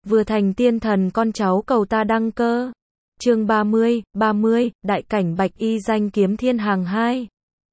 vừa thành tiên thần con cháu cầu ta đăng cơ. Chương 30, Đại cảnh Bạch Y danh kiếm thiên hàng 2.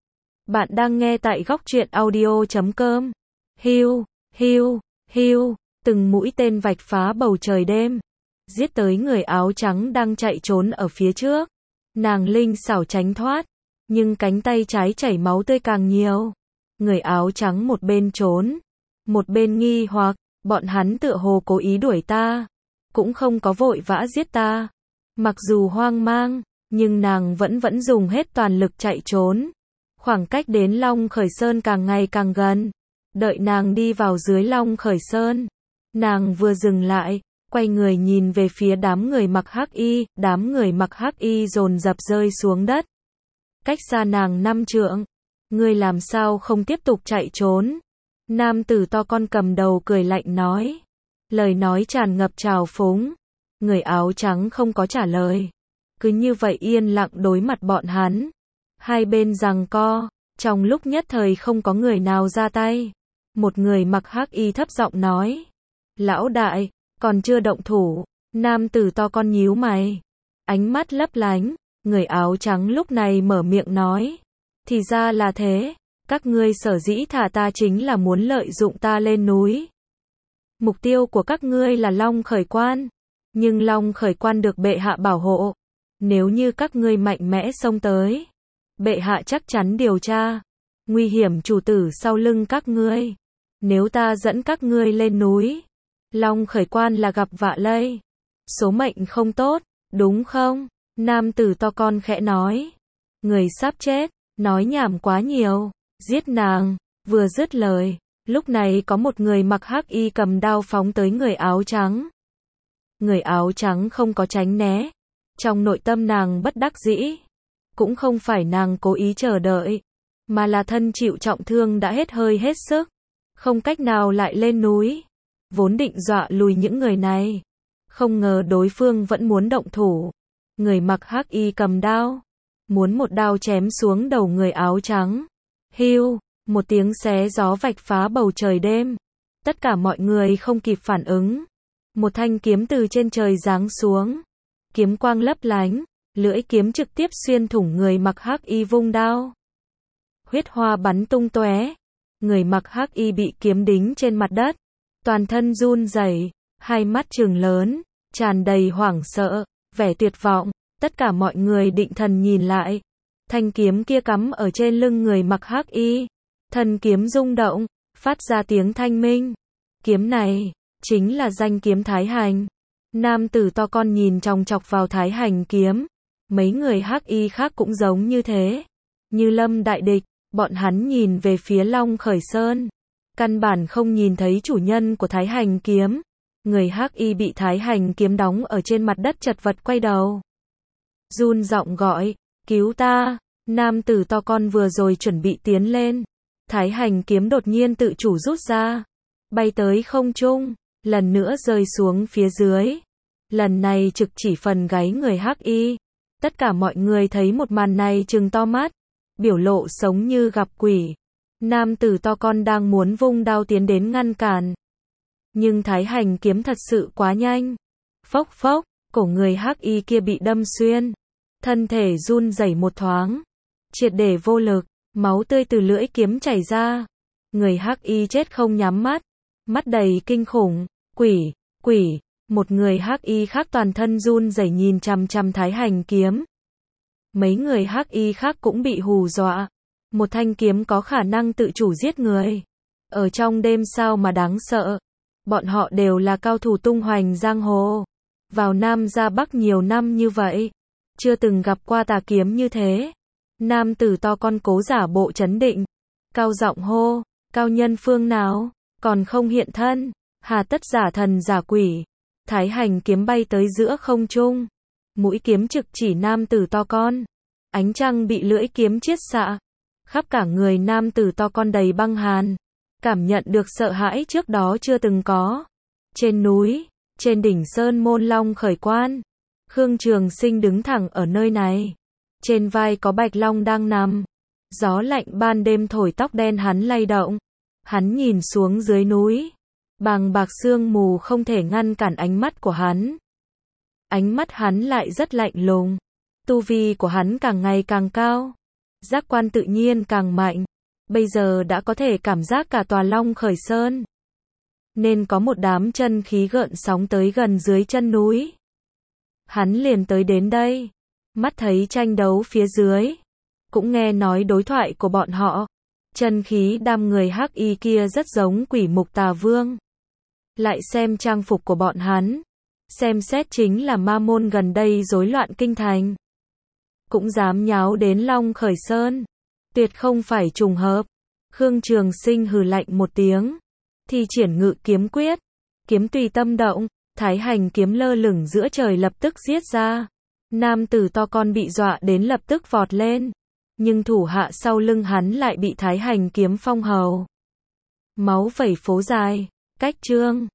Bạn đang nghe tại góc truyện audio.com. Hiu, hiu, hiu, từng mũi tên vạch phá bầu trời đêm, giết tới người áo trắng đang chạy trốn ở phía trước. Nàng linh xảo tránh thoát, nhưng cánh tay trái chảy máu tươi càng nhiều. Người áo trắng một bên trốn, một bên nghi hoặc, bọn hắn tựa hồ cố ý đuổi ta, cũng không có vội vã giết ta. Mặc dù hoang mang, nhưng nàng vẫn dùng hết toàn lực chạy trốn. Khoảng cách đến Long Khởi Sơn càng ngày càng gần. Đợi nàng đi vào dưới Long Khởi Sơn, nàng vừa dừng lại, quay người nhìn về phía đám người mặc hắc y, đám người mặc hắc y dồn dập rơi xuống đất. Cách xa nàng 5 trượng. Ngươi làm sao không tiếp tục chạy trốn? Nam tử to con cầm đầu cười lạnh nói. Lời nói tràn ngập trào phúng. Người áo trắng không có trả lời. Cứ như vậy yên lặng đối mặt bọn hắn. Hai bên giằng co, trong lúc nhất thời không có người nào ra tay. Một người mặc hắc y thấp giọng nói. Lão đại, còn chưa động thủ. Nam tử to con nhíu mày. Ánh mắt lấp lánh. Người áo trắng lúc này mở miệng nói. Thì ra là thế. Các ngươi sở dĩ thả ta chính là muốn lợi dụng ta lên núi. Mục tiêu của các ngươi là Long Khởi Quan. Nhưng Long Khởi Quan được bệ hạ bảo hộ. Nếu như các ngươi mạnh mẽ xông tới, bệ hạ chắc chắn điều tra. Nguy hiểm chủ tử sau lưng các ngươi. Nếu ta dẫn các ngươi lên núi, Long Khởi Quan là gặp vạ lây. Số mệnh không tốt, đúng không? Nam tử to con khẽ nói. Người sắp chết, nói nhảm quá nhiều, giết nàng. Vừa dứt lời, lúc này có một người mặc hắc y cầm đao phóng tới người áo trắng. Người áo trắng không có tránh né. Trong nội tâm nàng bất đắc dĩ. Cũng không phải nàng cố ý chờ đợi, mà là thân chịu trọng thương đã hết hơi hết sức, không cách nào lại lên núi. Vốn định dọa lùi những người này, không ngờ đối phương vẫn muốn động thủ. Người mặc hắc y cầm đao, muốn một đao chém xuống đầu người áo trắng. Hiu, một tiếng xé gió vạch phá bầu trời đêm. Tất cả mọi người không kịp phản ứng. Một thanh kiếm từ trên trời giáng xuống. Kiếm quang lấp lánh, lưỡi kiếm trực tiếp xuyên thủng người mặc hắc y vung đao. Huyết hoa bắn tung tóe. Người mặc hắc y bị kiếm đính trên mặt đất, toàn thân run rẩy, hai mắt trừng lớn, tràn đầy hoảng sợ, vẻ tuyệt vọng. Tất cả mọi người định thần nhìn lại. Thanh kiếm kia cắm ở trên lưng người mặc hắc y. Thân kiếm rung động, phát ra tiếng thanh minh. Kiếm này chính là danh kiếm Thái Hành. Nam tử to con nhìn chòng chọc vào Thái Hành kiếm. Mấy người hắc y khác cũng giống như thế. Như lâm đại địch, bọn hắn nhìn về phía Long Khởi Sơn. Căn bản không nhìn thấy chủ nhân của Thái Hành kiếm. Người hắc y bị Thái Hành kiếm đóng ở trên mặt đất chật vật quay đầu. Run giọng gọi, cứu ta. Nam tử to con vừa rồi chuẩn bị tiến lên. Thái Hành kiếm đột nhiên tự chủ rút ra. Bay tới không trung, lần nữa rơi xuống phía dưới. Lần này trực chỉ phần gáy người hắc y. Tất cả mọi người thấy một màn này trừng to mắt, biểu lộ sống như gặp quỷ. Nam tử to con đang muốn vung đao tiến đến ngăn cản. Nhưng Thái Hành kiếm thật sự quá nhanh. Phốc phốc, cổ người hắc y kia bị đâm xuyên. Thân thể run rẩy một thoáng. Triệt để vô lực, máu tươi từ lưỡi kiếm chảy ra. Người hắc y chết không nhắm mắt. Mắt đầy kinh khủng. Quỷ, quỷ. Một người hắc y khác toàn thân run rẩy nhìn chằm chằm Thái Hành kiếm. Mấy người hắc y khác cũng bị hù dọa. Một thanh kiếm có khả năng tự chủ giết người. Ở trong đêm sao mà đáng sợ. Bọn họ đều là cao thủ tung hoành giang hồ. Vào Nam ra Bắc nhiều năm như vậy, chưa từng gặp qua tà kiếm như thế. Nam tử to con cố giả bộ trấn định. Cao giọng hô, cao nhân phương nào, còn không hiện thân, hà tất giả thần giả quỷ. Thái Hành kiếm bay tới giữa không trung. Mũi kiếm trực chỉ nam tử to con. Ánh trăng bị lưỡi kiếm chiết xạ. Khắp cả người nam tử to con đầy băng hàn. Cảm nhận được sợ hãi trước đó chưa từng có. Trên núi, trên đỉnh sơn môn Long Khởi Quan, Khương Trường Sinh đứng thẳng ở nơi này. Trên vai có Bạch Long đang nằm. Gió lạnh ban đêm thổi tóc đen hắn lay động. Hắn nhìn xuống dưới núi. Bàng bạc sương mù không thể ngăn cản ánh mắt của hắn. Ánh mắt hắn lại rất lạnh lùng. Tu vi của hắn càng ngày càng cao. Giác quan tự nhiên càng mạnh. Bây giờ đã có thể cảm giác cả tòa Long Khởi Sơn. Nên có một đám chân khí gợn sóng tới gần dưới chân núi. Hắn liền tới đến đây. Mắt thấy tranh đấu phía dưới. Cũng nghe nói đối thoại của bọn họ. Chân khí đam người hắc y kia rất giống Quỷ Mục Tà Vương. Lại xem trang phục của bọn hắn. Xem xét chính là ma môn gần đây rối loạn kinh thành. Cũng dám nháo đến Long Khởi Sơn. Tuyệt không phải trùng hợp. Khương Trường Sinh hừ lạnh một tiếng. Thi triển Ngự Kiếm Quyết. Kiếm tùy tâm động. Thái hành kiếm lơ lửng giữa trời lập tức giết ra. Nam tử to con bị dọa đến lập tức vọt lên. Nhưng thủ hạ sau lưng hắn lại bị thái hành kiếm phong hầu. Máu vẩy phố dài. Cách chương